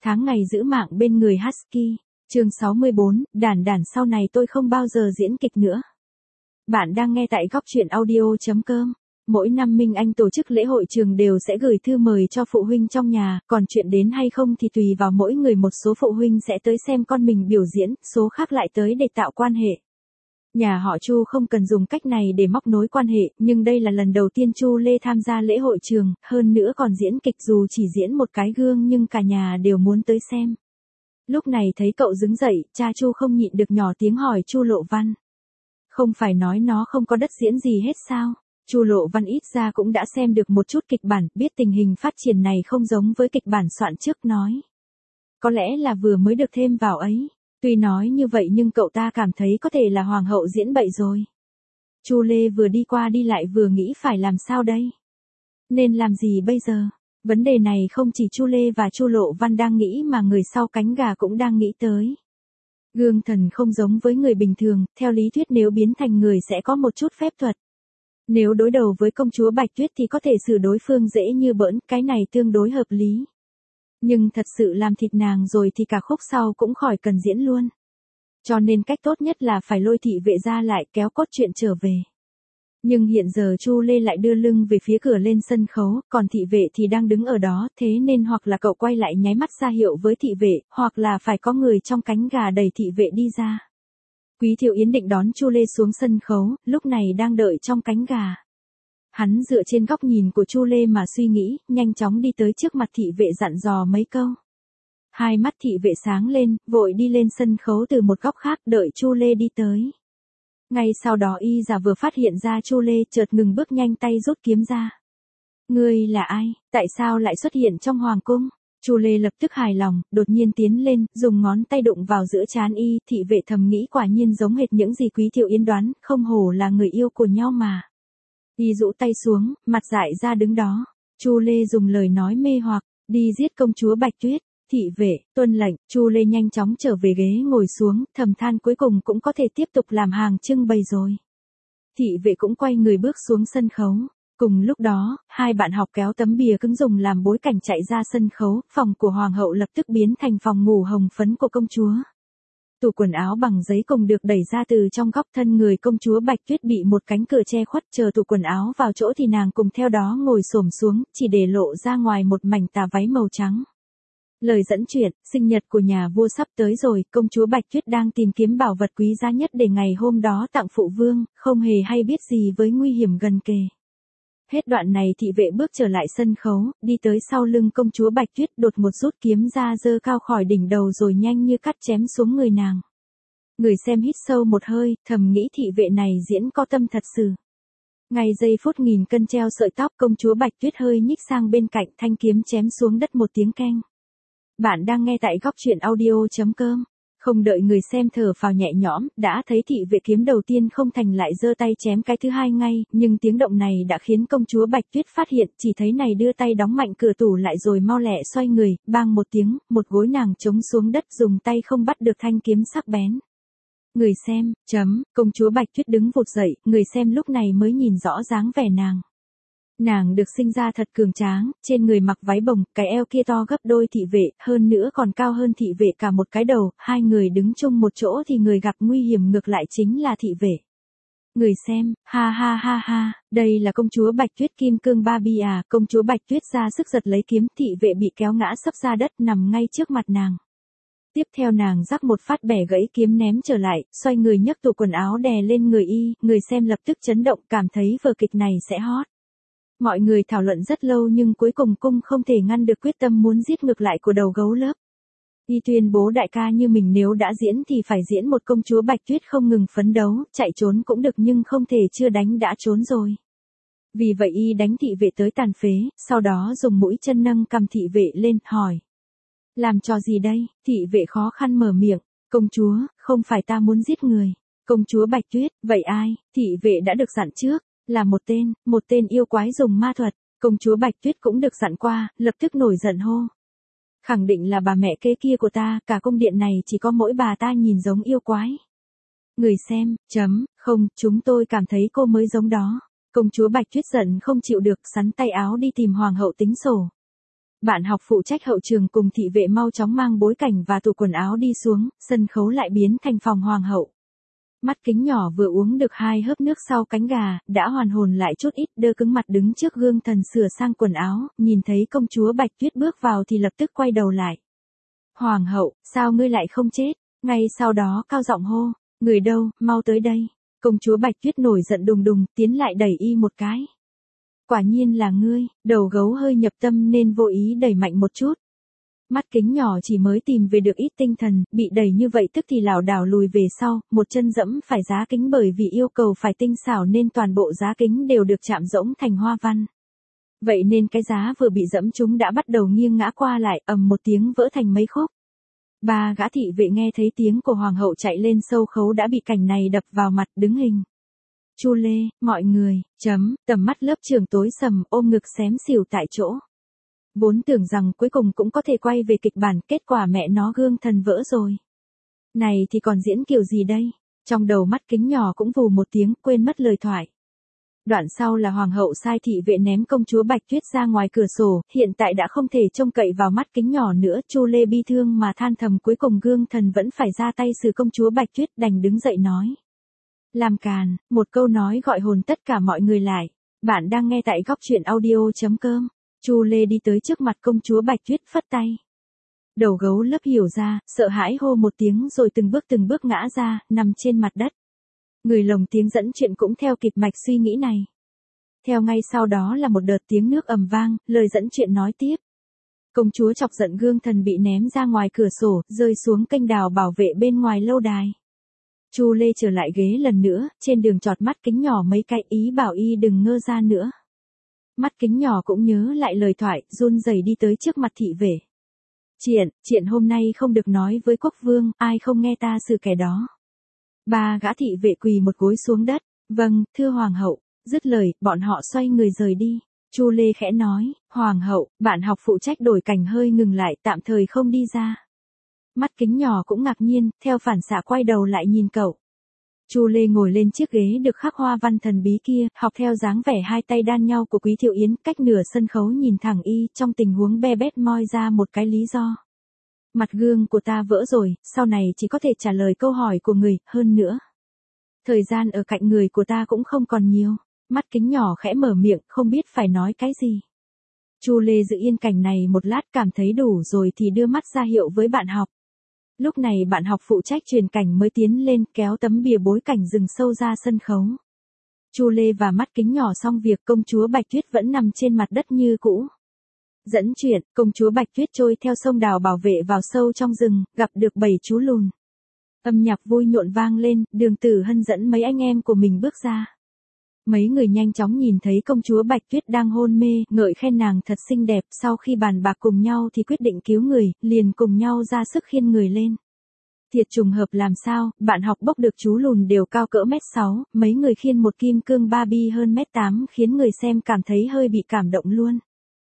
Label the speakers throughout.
Speaker 1: Tháng ngày giữ mạng bên người Husky. Chương 64, đản sau này tôi không bao giờ diễn kịch nữa. Bạn đang nghe tại góc truyện audio.com. Mỗi năm Minh Anh tổ chức lễ hội trường đều sẽ gửi thư mời cho phụ huynh trong nhà, còn chuyện đến hay không thì tùy vào mỗi người, một số phụ huynh sẽ tới xem con mình biểu diễn, số khác lại tới để tạo quan hệ. Nhà họ Chu không cần dùng cách này để móc nối quan hệ, nhưng đây là lần đầu tiên Chu Lê tham gia lễ hội trường, hơn nữa còn diễn kịch, dù chỉ diễn một cái gương nhưng cả nhà đều muốn tới xem. Lúc này thấy cậu đứng dậy, cha Chu không nhịn được nhỏ tiếng hỏi Chu Lộ Văn. Không phải nói nó không có đất diễn gì hết sao? Chu Lộ Văn ít ra cũng đã xem được một chút kịch bản, biết tình hình phát triển này không giống với kịch bản soạn trước, nói. Có lẽ là vừa mới được thêm vào ấy. Tuy nói như vậy nhưng cậu ta cảm thấy có thể là hoàng hậu diễn bậy rồi. Chu Lê vừa đi qua đi lại vừa nghĩ phải làm sao đây? Nên làm gì bây giờ? Vấn đề này không chỉ Chu Lê và Chu Lộ Văn đang nghĩ mà người sau cánh gà cũng đang nghĩ tới. Gương thần không giống với người bình thường, theo lý thuyết nếu biến thành người sẽ có một chút phép thuật. Nếu đối đầu với công chúa Bạch Tuyết thì có thể xử đối phương dễ như bỡn, cái này tương đối hợp lý. Nhưng thật sự làm thịt nàng rồi thì cả khúc sau cũng khỏi cần diễn luôn. Cho nên cách tốt nhất là phải lôi thị vệ ra lại, kéo cốt truyện trở về. Nhưng hiện giờ Chu Lê lại đưa lưng về phía cửa lên sân khấu, còn thị vệ thì đang đứng ở đó, thế nên hoặc là cậu quay lại nháy mắt ra hiệu với thị vệ, hoặc là phải có người trong cánh gà đẩy thị vệ đi ra. Quý Thiệu Yến định đón Chu Lê xuống sân khấu, lúc này đang đợi trong cánh gà. Hắn dựa trên góc nhìn của Chu Lê mà suy nghĩ, nhanh chóng đi tới trước mặt thị vệ dặn dò mấy câu. Hai mắt thị vệ sáng lên, vội đi lên sân khấu từ một góc khác, đợi Chu Lê đi tới. Ngay sau đó y giả vừa phát hiện ra Chu Lê, chợt ngừng bước, nhanh tay rút kiếm ra. Ngươi là ai, tại sao lại xuất hiện trong hoàng cung? Chu Lê lập tức hài lòng, đột nhiên tiến lên, dùng ngón tay đụng vào giữa trán y, thị vệ thầm nghĩ quả nhiên giống hệt những gì Quý Thiệu Yến đoán, không hổ là người yêu của nhau mà. Y rũ tay xuống, mặt dại ra đứng đó. Chu Lê dùng lời nói mê hoặc, đi giết công chúa Bạch Tuyết. Thị vệ, tuân lệnh. Chu Lê nhanh chóng trở về ghế ngồi xuống, thầm than cuối cùng cũng có thể tiếp tục làm hàng trưng bày rồi. Thị vệ cũng quay người bước xuống sân khấu. Cùng lúc đó, hai bạn học kéo tấm bìa cứng dùng làm bối cảnh chạy ra sân khấu, phòng của hoàng hậu lập tức biến thành phòng ngủ hồng phấn của công chúa. Tủ quần áo bằng giấy cùng được đẩy ra từ trong góc, thân người công chúa Bạch Tuyết bị một cánh cửa che khuất, chờ tủ quần áo vào chỗ thì nàng cùng theo đó ngồi xổm xuống, chỉ để lộ ra ngoài một mảnh tà váy màu trắng. Lời dẫn chuyện, sinh nhật của nhà vua sắp tới rồi, công chúa Bạch Tuyết đang tìm kiếm bảo vật quý giá nhất để ngày hôm đó tặng phụ vương, không hề hay biết gì với nguy hiểm gần kề. Hết đoạn này thị vệ bước trở lại sân khấu, đi tới sau lưng công chúa Bạch Tuyết, đột một rút kiếm ra giơ cao khỏi đỉnh đầu rồi nhanh như cắt chém xuống người nàng. Người xem hít sâu một hơi, thầm nghĩ thị vệ này diễn có tâm thật sự. Ngay giây phút nghìn cân treo sợi tóc, công chúa Bạch Tuyết hơi nhích sang bên cạnh, thanh kiếm chém xuống đất một tiếng keng. Bạn đang nghe tại góc truyện audio.com. Không đợi người xem thở phào nhẹ nhõm, đã thấy thị vệ kiếm đầu tiên không thành lại giơ tay chém cái thứ hai ngay, nhưng tiếng động này đã khiến công chúa Bạch Tuyết phát hiện, chỉ thấy này đưa tay đóng mạnh cửa tủ lại rồi mau lẹ xoay người, bang một tiếng, một gối nàng chống xuống đất, dùng tay không bắt được thanh kiếm sắc bén. Người xem, công chúa Bạch Tuyết đứng vụt dậy, người xem lúc này mới nhìn rõ dáng vẻ nàng. Nàng được sinh ra thật cường tráng, trên người mặc váy bồng, cái eo kia to gấp đôi thị vệ, hơn nữa còn cao hơn thị vệ cả một cái đầu, hai người đứng chung một chỗ thì người gặp nguy hiểm ngược lại chính là thị vệ. Người xem, ha ha ha ha, đây là công chúa Bạch Tuyết kim cương Barbie à, công chúa Bạch Tuyết ra sức giật lấy kiếm, thị vệ bị kéo ngã sấp ra đất nằm ngay trước mặt nàng. Tiếp theo nàng rắc một phát bẻ gãy kiếm ném trở lại, xoay người nhấc tủ quần áo đè lên người y, người xem lập tức chấn động, cảm thấy vở kịch này sẽ hot. Mọi người thảo luận rất lâu nhưng cuối cùng cung không thể ngăn được quyết tâm muốn giết ngược lại của đầu gấu lớp. Y tuyên bố đại ca như mình nếu đã diễn thì phải diễn một công chúa Bạch Tuyết không ngừng phấn đấu, chạy trốn cũng được nhưng không thể chưa đánh đã trốn rồi. Vì vậy y đánh thị vệ tới tàn phế, sau đó dùng mũi chân nâng cầm thị vệ lên, hỏi. Làm trò gì đây? Thị vệ khó khăn mở miệng, công chúa, không phải ta muốn giết người. Công chúa Bạch Tuyết, vậy ai? Thị vệ đã được dặn trước. Là một tên yêu quái dùng ma thuật, công chúa Bạch Tuyết cũng được dặn qua, lập tức nổi giận hô. Khẳng định là bà mẹ kế kia của ta, cả cung điện này chỉ có mỗi bà ta nhìn giống yêu quái. Người xem, không, chúng tôi cảm thấy cô mới giống đó. Công chúa Bạch Tuyết giận không chịu được, sắn tay áo đi tìm hoàng hậu tính sổ. Bạn học phụ trách hậu trường cùng thị vệ mau chóng mang bối cảnh và tủ quần áo đi xuống, sân khấu lại biến thành phòng hoàng hậu. Mắt kính nhỏ vừa uống được 2 hớp nước sau cánh gà, đã hoàn hồn lại chút ít, đơ cứng mặt đứng trước gương thần sửa sang quần áo, nhìn thấy công chúa Bạch Tuyết bước vào thì lập tức quay đầu lại. Hoàng hậu, sao ngươi lại không chết? Ngay sau đó cao giọng hô, người đâu, mau tới đây. Công chúa Bạch Tuyết nổi giận đùng đùng, tiến lại đẩy y một cái. Quả nhiên là ngươi, đầu gấu hơi nhập tâm nên vô ý đẩy mạnh một chút. Mắt kính nhỏ chỉ mới tìm về được ít tinh thần, bị đẩy như vậy tức thì lảo đảo lùi về sau, một chân dẫm phải giá kính bởi vì yêu cầu phải tinh xảo nên toàn bộ giá kính đều được chạm rỗng thành hoa văn. Vậy nên cái giá vừa bị dẫm trúng đã bắt đầu nghiêng ngã qua lại, ầm một tiếng vỡ thành mấy khúc. 3 gã thị vệ nghe thấy tiếng của hoàng hậu chạy lên sâu khấu đã bị cảnh này đập vào mặt đứng hình. Chu Lê, mọi người, tầm mắt lớp trưởng tối sầm ôm ngực xém xỉu tại chỗ. Vốn tưởng rằng cuối cùng cũng có thể quay về kịch bản, kết quả mẹ nó gương thần vỡ rồi. Này thì còn diễn kiểu gì đây? Trong đầu mắt kính nhỏ cũng vù một tiếng, quên mất lời thoại. Đoạn sau là hoàng hậu sai thị vệ ném công chúa Bạch Tuyết ra ngoài cửa sổ, hiện tại đã không thể trông cậy vào mắt kính nhỏ nữa, Chu Lê bi thương mà than thầm cuối cùng gương thần vẫn phải ra tay xử công chúa Bạch Tuyết, đành đứng dậy nói. Làm càn, một câu nói gọi hồn tất cả mọi người lại. Bạn đang nghe tại góc truyện audio.com. Chu Lê đi tới trước mặt công chúa Bạch Tuyết phất tay. Đầu gấu lấp hiểu ra, sợ hãi hô một tiếng rồi từng bước ngã ra, nằm trên mặt đất. Người lồng tiếng dẫn chuyện cũng theo kịp mạch suy nghĩ này. Theo ngay sau đó là một đợt tiếng nước ầm vang, lời dẫn chuyện nói tiếp. Công chúa chọc giận gương thần bị ném ra ngoài cửa sổ, rơi xuống kênh đào bảo vệ bên ngoài lâu đài. Chu Lê trở lại ghế lần nữa, trên đường chọt mắt kính nhỏ mấy cái ý bảo y đừng ngơ ra nữa. Mắt kính nhỏ cũng nhớ lại lời thoại, run rẩy đi tới trước mặt thị vệ. Chuyện hôm nay không được nói với quốc vương, ai không nghe ta xử kẻ đó. 3 gã thị vệ quỳ một gối xuống đất. Vâng, thưa hoàng hậu. Dứt lời, bọn họ xoay người rời đi. Chu Lê khẽ nói, hoàng hậu, bạn học phụ trách đổi cảnh hơi ngừng lại, tạm thời không đi ra. Mắt kính nhỏ cũng ngạc nhiên, theo phản xạ quay đầu lại nhìn cậu. Chu Lê ngồi lên chiếc ghế được khắc hoa văn thần bí kia, học theo dáng vẻ hai tay đan nhau của Quý Thiệu Yến, cách nửa sân khấu nhìn thẳng y, trong tình huống be bét moi ra một cái lý do. Mặt gương của ta vỡ rồi, sau này chỉ có thể trả lời câu hỏi của người, hơn nữa. Thời gian ở cạnh người của ta cũng không còn nhiều. Mắt kính nhỏ khẽ mở miệng, không biết phải nói cái gì. Chu Lê giữ yên cảnh này một lát cảm thấy đủ rồi thì đưa mắt ra hiệu với bạn học. Lúc này bạn học phụ trách truyền cảnh mới tiến lên kéo tấm bìa bối cảnh rừng sâu ra sân khấu. Chu Lê và mắt kính nhỏ xong việc, công chúa Bạch Tuyết vẫn nằm trên mặt đất như cũ. Dẫn chuyện, công chúa Bạch Tuyết trôi theo sông đào bảo vệ vào sâu trong rừng, gặp được 7 chú lùn. Âm nhạc vui nhộn vang lên, Đường Tử Hân dẫn mấy anh em của mình bước ra. Mấy người nhanh chóng nhìn thấy công chúa Bạch Tuyết đang hôn mê, ngợi khen nàng thật xinh đẹp, sau khi bàn bạc cùng nhau thì quyết định cứu người, liền cùng nhau ra sức khiêng người lên. Thiệt trùng hợp làm sao, bạn học bốc được chú lùn đều cao cỡ 1m6, mấy người khiêng một kim cương Barbie hơn 1m8 khiến người xem cảm thấy hơi bị cảm động luôn.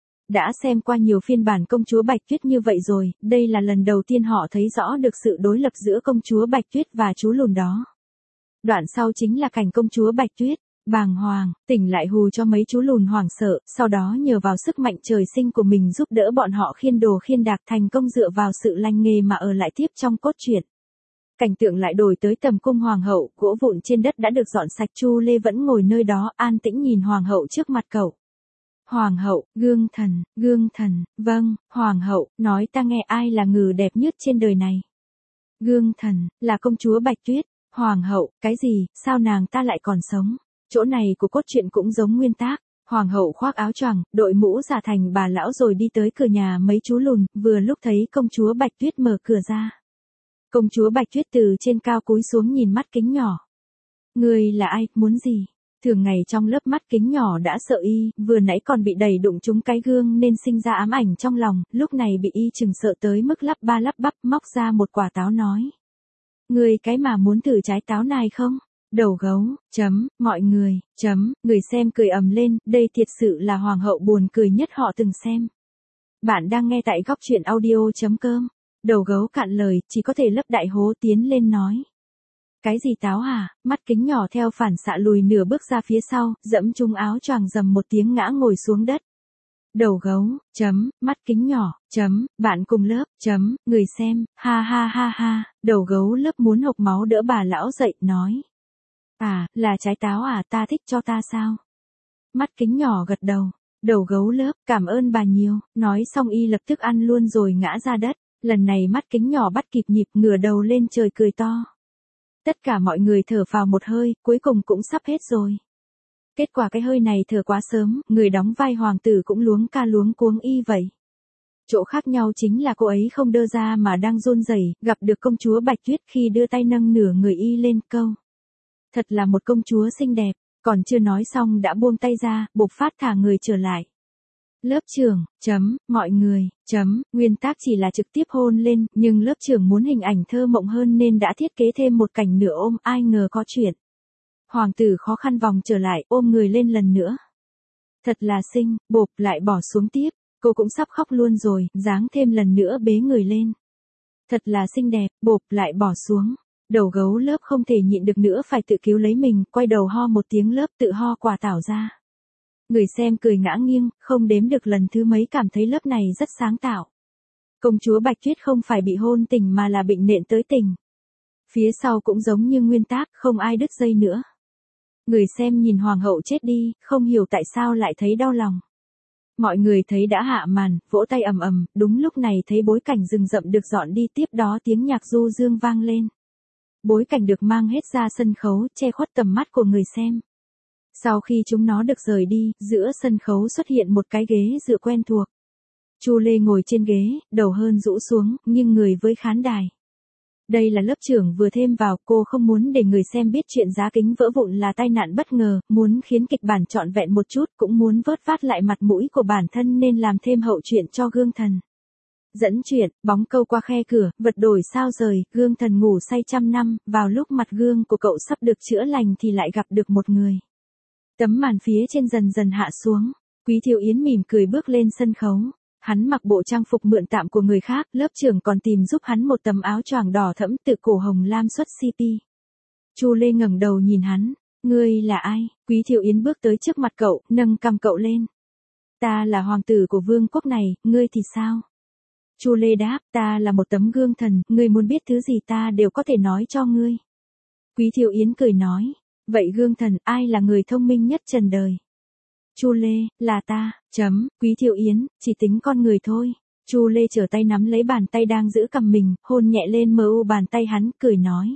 Speaker 1: Đã xem qua nhiều phiên bản công chúa Bạch Tuyết như vậy rồi, đây là lần đầu tiên họ thấy rõ được sự đối lập giữa công chúa Bạch Tuyết và chú lùn đó. Đoạn sau chính là cảnh công chúa Bạch Tuyết bàng hoàng, tỉnh lại hù cho mấy chú lùn hoảng sợ, sau đó nhờ vào sức mạnh trời sinh của mình giúp đỡ bọn họ khiêng đồ khiêng đạc, thành công dựa vào sự lành nghề mà ở lại tiếp trong cốt truyện. Cảnh tượng lại đổi tới tầm cung hoàng hậu, gỗ vụn trên đất đã được dọn sạch, Chu Lê vẫn ngồi nơi đó an tĩnh nhìn hoàng hậu trước mặt cậu. Hoàng hậu, gương thần, vâng, hoàng hậu, nói ta nghe ai là người đẹp nhất trên đời này. Gương thần, là công chúa Bạch Tuyết. Hoàng hậu, cái gì, sao nàng ta lại còn sống? Chỗ này của cốt truyện cũng giống nguyên tác. Hoàng hậu khoác áo choàng, đội mũ giả thành bà lão rồi đi tới cửa nhà mấy chú lùn, vừa lúc thấy công chúa Bạch Tuyết mở cửa ra. Công chúa Bạch Tuyết từ trên cao cúi xuống nhìn mắt kính nhỏ. Người là ai, muốn gì? Thường ngày trong lớp mắt kính nhỏ đã sợ y, vừa nãy còn bị đẩy đụng trúng cái gương nên sinh ra ám ảnh trong lòng, lúc này bị y chừng sợ tới mức lắp ba lắp bắp móc ra một quả táo nói. Người cái mà muốn thử trái táo này không? Đầu gấu, mọi người, người xem cười ầm lên, đây thiệt sự là hoàng hậu buồn cười nhất họ từng xem. Bạn đang nghe tại góc truyện audio.com. Đầu gấu cạn lời, chỉ có thể lấp đại hố tiến lên nói. Cái gì táo hả? Mắt kính nhỏ theo phản xạ lùi nửa bước ra phía sau, dẫm trúng áo choàng rầm một tiếng ngã ngồi xuống đất. đầu gấu, mắt kính nhỏ, bạn cùng lớp, người xem, ha ha ha ha, đầu gấu lớp muốn hộc máu đỡ bà lão dậy, nói. À, là trái táo à, ta thích cho ta sao? Mắt kính nhỏ gật đầu, đầu gấu lớp, cảm ơn bà nhiều, nói xong y lập tức ăn luôn rồi ngã ra đất, lần này mắt kính nhỏ bắt kịp nhịp ngửa đầu lên trời cười to. Tất cả mọi người thở phào một hơi, cuối cùng cũng sắp hết rồi. Kết quả cái hơi này thở quá sớm, người đóng vai hoàng tử cũng luống ca luống cuống y vậy. Chỗ khác nhau chính là cô ấy không đơ ra mà đang run rẩy, gặp được công chúa Bạch Tuyết khi đưa tay nâng nửa người y lên câu. Thật là một công chúa xinh đẹp, còn chưa nói xong đã buông tay ra, bộc phát thả người trở lại. Lớp trưởng, mọi người, nguyên tác chỉ là trực tiếp hôn lên, nhưng lớp trưởng muốn hình ảnh thơ mộng hơn nên đã thiết kế thêm một cảnh nửa ôm, ai ngờ có chuyện. Hoàng tử khó khăn vòng trở lại, ôm người lên lần nữa. Thật là xinh, bộp lại bỏ xuống tiếp, cô cũng sắp khóc luôn rồi, dáng thêm lần nữa bế người lên. Thật là xinh đẹp, bộp lại bỏ xuống. Đầu gấu lớp không thể nhịn được nữa phải tự cứu lấy mình, quay đầu ho một tiếng lớp tự ho quả tảo ra. Người xem cười ngã nghiêng, không đếm được lần thứ mấy cảm thấy lớp này rất sáng tạo. Công chúa Bạch Tuyết không phải bị hôn tình mà là bệnh nện tới tình. Phía sau cũng giống như nguyên tác, không ai đứt dây nữa. Người xem nhìn hoàng hậu chết đi, không hiểu tại sao lại thấy đau lòng. Mọi người thấy đã hạ màn, vỗ tay ầm ầm, đúng lúc này thấy bối cảnh rừng rậm được dọn đi, tiếp đó tiếng nhạc du dương vang lên. Bối cảnh được mang hết ra sân khấu, che khuất tầm mắt của người xem. Sau khi chúng nó được rời đi, giữa sân khấu xuất hiện một cái ghế dựa quen thuộc. Chu Lê ngồi trên ghế, đầu hơn rũ xuống, nghiêng người với khán đài. Đây là lớp trưởng vừa thêm vào, cô không muốn để người xem biết chuyện giá kính vỡ vụn là tai nạn bất ngờ, muốn khiến kịch bản trọn vẹn một chút, cũng muốn vớt vát lại mặt mũi của bản thân nên làm thêm hậu truyện cho gương thần. Dẫn chuyện, bóng câu qua khe cửa, vật đổi sao rời, gương thần ngủ say trăm năm, vào lúc mặt gương của cậu sắp được chữa lành thì lại gặp được một người. Tấm màn phía trên dần dần hạ xuống, Quý Thiệu Yến mỉm cười bước lên sân khấu. Hắn mặc bộ trang phục mượn tạm của người khác, lớp trưởng còn tìm giúp hắn một tấm áo choàng đỏ thẫm từ cổ hồng lam xuất CP. Chu Lê ngẩng đầu nhìn hắn, ngươi là ai? Quý Thiệu Yến bước tới trước mặt cậu, nâng cằm cậu lên. Ta là hoàng tử của vương quốc này, ngươi thì sao? Chu Lê đáp, ta là một tấm gương thần, ngươi muốn biết thứ gì ta đều có thể nói cho ngươi. Quý Thiệu Yến cười nói, vậy gương thần, ai là người thông minh nhất trần đời? Chu Lê, là ta, Quý Thiệu Yến, chỉ tính con người thôi. Chu Lê trở tay nắm lấy bàn tay đang giữ cầm mình, hôn nhẹ lên mờ u bàn tay hắn, cười nói.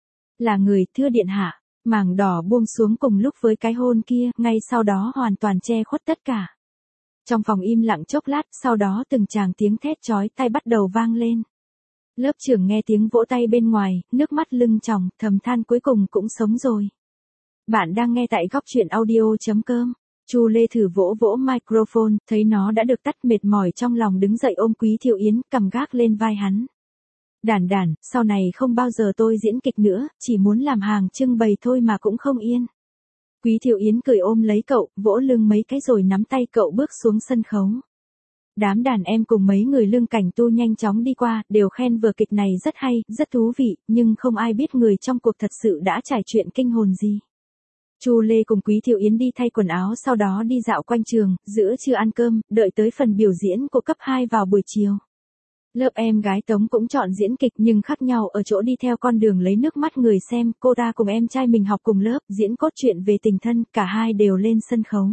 Speaker 1: Là người, thưa điện hạ. Mảng đỏ buông xuống cùng lúc với cái hôn kia, ngay sau đó hoàn toàn che khuất tất cả. Trong phòng im lặng chốc lát, sau đó từng tràng tiếng thét chói tai bắt đầu vang lên. Lớp trưởng nghe tiếng vỗ tay bên ngoài, nước mắt lưng tròng, thầm than cuối cùng cũng sống rồi. Bạn đang nghe tại góc truyện audio.com. Chu Lê thử vỗ vỗ microphone, thấy nó đã được tắt, mệt mỏi trong lòng đứng dậy ôm Quý Thiệu Yến, cầm gác lên vai hắn. Đản, sau này không bao giờ tôi diễn kịch nữa, chỉ muốn làm hàng trưng bày thôi mà cũng không yên. Quý Thiệu Yến cười ôm lấy cậu, vỗ lưng mấy cái rồi nắm tay cậu bước xuống sân khấu. Đám đàn em cùng mấy người lương cảnh tu nhanh chóng đi qua, đều khen vở kịch này rất hay, rất thú vị, nhưng không ai biết người trong cuộc thật sự đã trải chuyện kinh hồn gì. Chu Lê cùng Quý Thiệu Yến đi thay quần áo, sau đó đi dạo quanh trường, giữa trưa ăn cơm, đợi tới phần biểu diễn của cấp 2 vào buổi chiều. Lớp em gái Tống cũng chọn diễn kịch nhưng khác nhau ở chỗ đi theo con đường lấy nước mắt người xem, cô ta cùng em trai mình học cùng lớp, diễn cốt truyện về tình thân, cả hai đều lên sân khấu.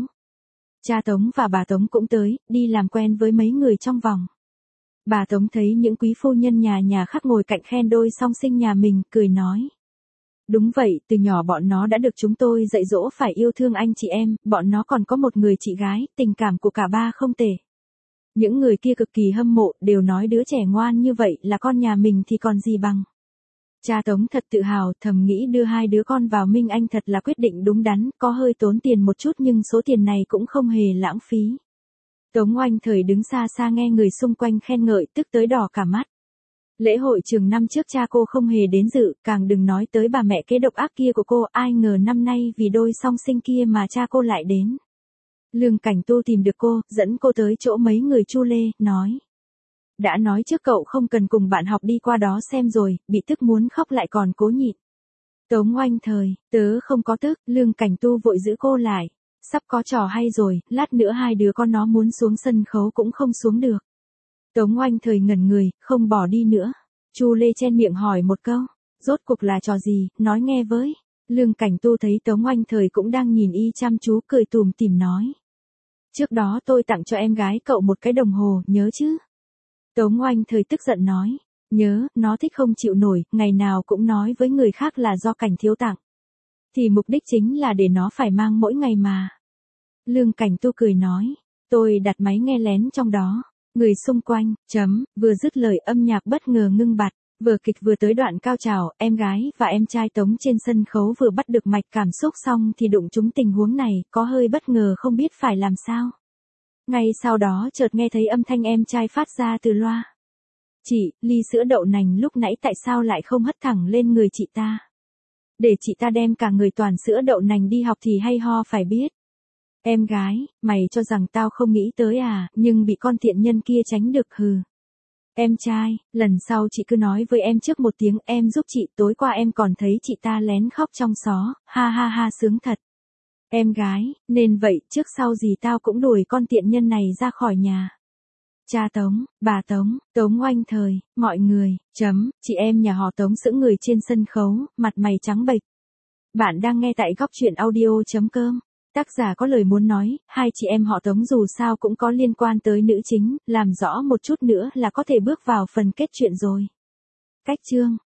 Speaker 1: Cha Tống và bà Tống cũng tới, đi làm quen với mấy người trong vòng. Bà Tống thấy những quý phu nhân nhà khác ngồi cạnh khen đôi song sinh nhà mình, cười nói. Đúng vậy, từ nhỏ bọn nó đã được chúng tôi dạy dỗ phải yêu thương anh chị em, bọn nó còn có một người chị gái, tình cảm của cả ba không tệ. Những người kia cực kỳ hâm mộ, đều nói đứa trẻ ngoan như vậy là con nhà mình thì còn gì bằng. Cha Tống thật tự hào, thầm nghĩ đưa hai đứa con vào Minh Anh thật là quyết định đúng đắn, có hơi tốn tiền một chút nhưng số tiền này cũng không hề lãng phí. Tống Oanh thời đứng xa xa nghe người xung quanh khen ngợi, tức tới đỏ cả mắt. Lễ hội trường năm trước cha cô không hề đến dự, càng đừng nói tới bà mẹ kế độc ác kia của cô, ai ngờ năm nay vì đôi song sinh kia mà cha cô lại đến. Lương Cảnh Tu tìm được cô, dẫn cô tới chỗ mấy người Chu Lê, nói. Đã nói trước cậu không cần cùng bạn học đi qua đó xem rồi, bị tức muốn khóc lại còn cố nhịn. Tống Oanh thời, tớ không có tức, Lương Cảnh Tu vội giữ cô lại. Sắp có trò hay rồi, lát nữa hai đứa con nó muốn xuống sân khấu cũng không xuống được. Tống Oanh Thời ngẩn người, không bỏ đi nữa. Chu Lê chen miệng hỏi một câu, rốt cuộc là trò gì, nói nghe với. Lương Cảnh Tu thấy Tống Oanh Thời cũng đang nhìn y chăm chú, cười tủm tỉm nói. Trước đó tôi tặng cho em gái cậu một cái đồng hồ, nhớ chứ? Tống Oanh Thời tức giận nói, nhớ, nó thích không chịu nổi, ngày nào cũng nói với người khác là do Cảnh thiếu tặng. Thì mục đích chính là để nó phải mang mỗi ngày mà. Lương Cảnh Tu cười nói, tôi đặt máy nghe lén trong đó. Người xung quanh, vừa dứt lời âm nhạc bất ngờ ngưng bặt. Vở kịch vừa tới đoạn cao trào, em gái và em trai Tống trên sân khấu vừa bắt được mạch cảm xúc xong thì đụng trúng tình huống này, có hơi bất ngờ không biết phải làm sao. Ngay sau đó chợt nghe thấy âm thanh em trai phát ra từ loa. Chị, ly sữa đậu nành lúc nãy tại sao lại không hất thẳng lên người chị ta? Để chị ta đem cả người toàn sữa đậu nành đi học thì hay ho phải biết. Em gái, mày cho rằng tao không nghĩ tới à, nhưng bị con tiện nhân kia tránh được hừ. Em trai, lần sau chị cứ nói với em trước một tiếng, em giúp chị, tối qua em còn thấy chị ta lén khóc trong xó, ha ha ha sướng thật. Em gái, nên vậy, trước sau gì tao cũng đuổi con tiện nhân này ra khỏi nhà. Cha Tống, bà Tống, Tống Oanh Thời, mọi người, chị em nhà họ Tống sững người trên sân khấu, mặt mày trắng bệch. Bạn đang nghe tại góc truyện audio.com. Tác giả có lời muốn nói, hai chị em họ Tống dù sao cũng có liên quan tới nữ chính, làm rõ một chút nữa là có thể bước vào phần kết truyện rồi. Cách chương